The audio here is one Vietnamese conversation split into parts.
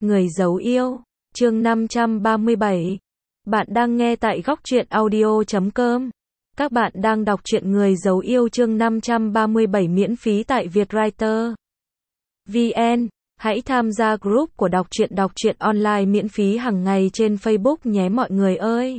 Người giấu yêu, chương 537. Bạn đang nghe tại góc truyện audio.com. Các bạn đang đọc truyện Người giấu yêu chương 537 miễn phí tại Vietwriter VN. Hãy tham gia group của đọc truyện online miễn phí hàng ngày trên Facebook nhé mọi người ơi.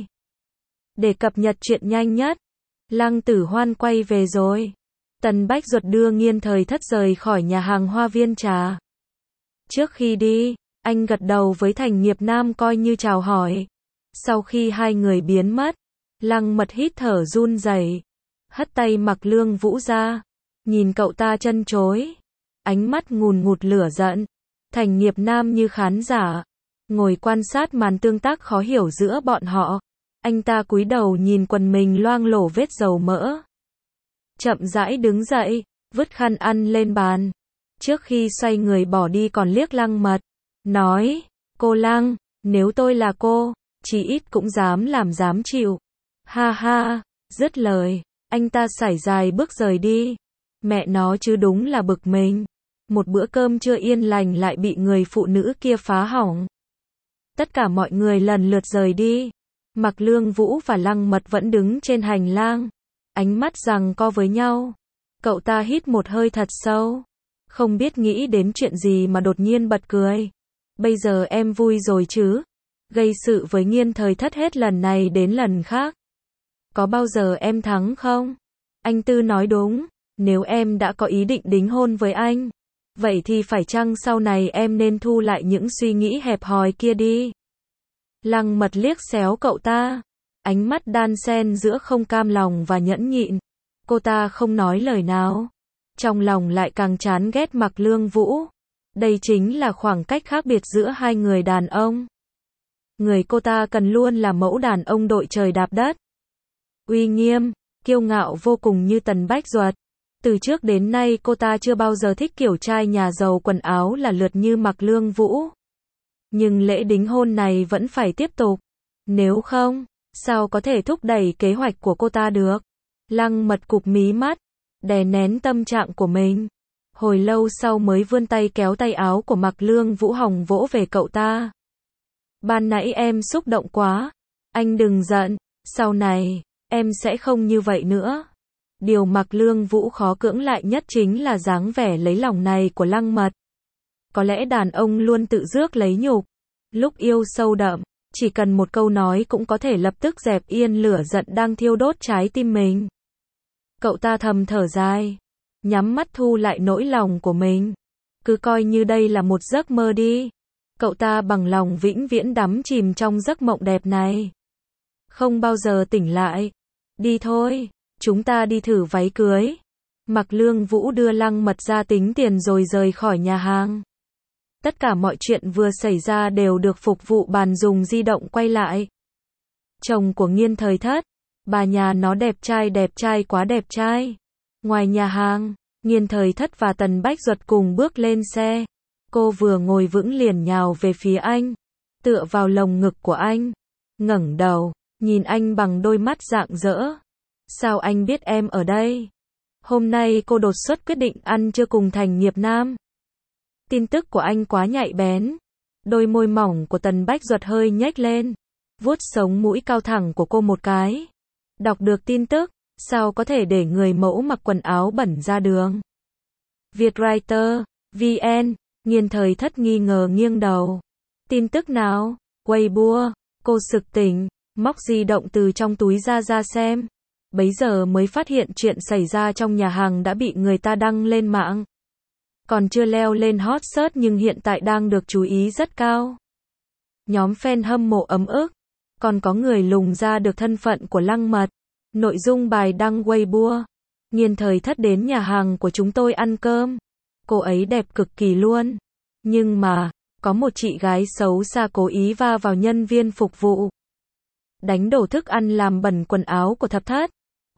Để cập nhật truyện nhanh nhất. Lăng Tử Hoan quay về rồi. Tần Bách Duật đưa Nghiên Thời Thất rời khỏi nhà hàng Hoa Viên Trà. Trước khi đi, anh gật đầu với Thành Nghiệp Nam coi như chào hỏi. Sau khi hai người biến mất, Lăng Mật hít thở run rẩy, hất tay Mặc Lương Vũ ra, nhìn cậu ta chân chối, ánh mắt ngùn ngụt lửa giận. Thành Nghiệp Nam như khán giả, ngồi quan sát màn tương tác khó hiểu giữa bọn họ. Anh ta cúi đầu nhìn quần mình loang lổ vết dầu mỡ. Chậm rãi đứng dậy, vứt khăn ăn lên bàn. Trước khi xoay người bỏ đi còn liếc Lăng Mật, nói, cô Lăng, nếu tôi là cô, chí ít cũng dám làm dám chịu. Ha ha, dứt lời, anh ta sải dài bước rời đi. Mẹ nó chứ đúng là bực mình. Một bữa cơm trưa yên lành lại bị người phụ nữ kia phá hỏng. Tất cả mọi người lần lượt rời đi. Mặc Lương Vũ và Lăng Mật vẫn đứng trên hành lang, ánh mắt giằng co với nhau. Cậu ta hít một hơi thật sâu, không biết nghĩ đến chuyện gì mà đột nhiên bật cười. Bây giờ em vui rồi chứ? Gây sự với Nghiên Thời Thất hết lần này đến lần khác. Có bao giờ em thắng không? Anh Tư nói đúng, nếu em đã có ý định đính hôn với anh, vậy thì phải chăng sau này em nên thu lại những suy nghĩ hẹp hòi kia đi? Lăng Mật liếc xéo cậu ta, ánh mắt đan xen giữa không cam lòng và nhẫn nhịn. Cô ta không nói lời nào, trong lòng lại càng chán ghét Mặc Lương Vũ. Đây chính là khoảng cách khác biệt giữa hai người đàn ông. Người cô ta cần luôn là mẫu đàn ông đội trời đạp đất, uy nghiêm, kiêu ngạo vô cùng như Tần Bách Duật. Từ trước đến nay cô ta chưa bao giờ thích kiểu trai nhà giàu quần áo là lượt như Mặc Lương Vũ. Nhưng lễ đính hôn này vẫn phải tiếp tục. Nếu không, sao có thể thúc đẩy kế hoạch của cô ta được? Lăng Mật cụp mí mắt, đè nén tâm trạng của mình. Hồi lâu sau mới vươn tay kéo tay áo của Mặc Lương Vũ hòng vỗ về cậu ta. Ban nãy em xúc động quá. Anh đừng giận, sau này, em sẽ không như vậy nữa. Điều Mặc Lương Vũ khó cưỡng lại nhất chính là dáng vẻ lấy lòng này của Lăng Mật. Có lẽ đàn ông luôn tự rước lấy nhục. Lúc yêu sâu đậm, chỉ cần một câu nói cũng có thể lập tức dẹp yên lửa giận đang thiêu đốt trái tim mình. Cậu ta thầm thở dài, nhắm mắt thu lại nỗi lòng của mình. Cứ coi như đây là một giấc mơ đi. Cậu ta bằng lòng vĩnh viễn đắm chìm trong giấc mộng đẹp này, không bao giờ tỉnh lại. Đi thôi, chúng ta đi thử váy cưới. Mặc Lương Vũ đưa Lăng Mật ra tính tiền rồi rời khỏi nhà hàng. Tất cả mọi chuyện vừa xảy ra đều được phục vụ bàn dùng di động quay lại. Chồng của Nghiên Thời Thất, bà nhà nó đẹp trai quá đẹp trai. Ngoài nhà hàng, Nghiên Thời Thất và Tần Bách Duật cùng bước lên xe. Cô vừa ngồi vững liền nhào về phía anh, tựa vào lồng ngực của anh, ngẩng đầu, nhìn anh bằng đôi mắt rạng rỡ. Sao anh biết em ở đây? Hôm nay cô đột xuất quyết định ăn trưa cùng Thành Nghiệp Nam. Tin tức của anh quá nhạy bén. Đôi môi mỏng của Tần Bách Duật hơi nhếch lên, vuốt sống mũi cao thẳng của cô một cái. Đọc được tin tức, sao có thể để người mẫu mặc quần áo bẩn ra đường? Vietwriter VN. Nghiên Thời Thất nghi ngờ nghiêng đầu. Tin tức nào? Weibo. Cô sực tỉnh, móc di động từ trong túi ra xem. Bấy giờ mới phát hiện chuyện xảy ra trong nhà hàng đã bị người ta đăng lên mạng. Còn chưa leo lên hot search nhưng hiện tại đang được chú ý rất cao. Nhóm fan hâm mộ ấm ức. Còn có người lùng ra được thân phận của Lăng Mật. Nội dung bài đăng Weibo. Nghiên Thời Thất đến nhà hàng của chúng tôi ăn cơm. Cô ấy đẹp cực kỳ luôn. Nhưng mà, có một chị gái xấu xa cố ý va vào nhân viên phục vụ. Đánh đổ thức ăn làm bẩn quần áo của Thập Thất.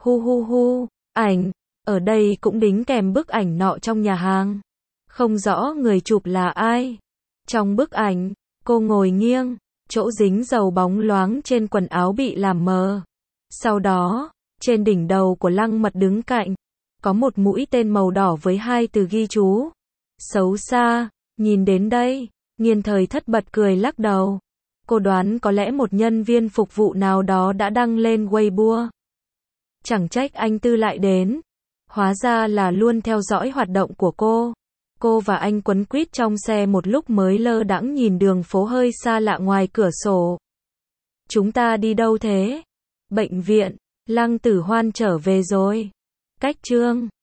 Hu. Ảnh. Ở đây cũng đính kèm bức ảnh nọ trong nhà hàng. Không rõ người chụp là ai. Trong bức ảnh, cô ngồi nghiêng, chỗ dính dầu bóng loáng trên quần áo bị làm mờ. Sau đó, trên đỉnh đầu của Lăng Mật đứng cạnh, có một mũi tên màu đỏ với hai từ ghi chú. Xấu xa. Nhìn đến đây, Nghiên Thời Thất bật cười lắc đầu. Cô đoán có lẽ một nhân viên phục vụ nào đó đã đăng lên Weibo. Chẳng trách anh Tư lại đến. Hóa ra là luôn theo dõi hoạt động của cô. Cô và anh quấn quýt trong xe một lúc mới lơ đãng nhìn đường phố hơi xa lạ ngoài cửa sổ. Chúng ta đi đâu thế? Bệnh viện. Lăng Tử Hoan trở về rồi. Cách chương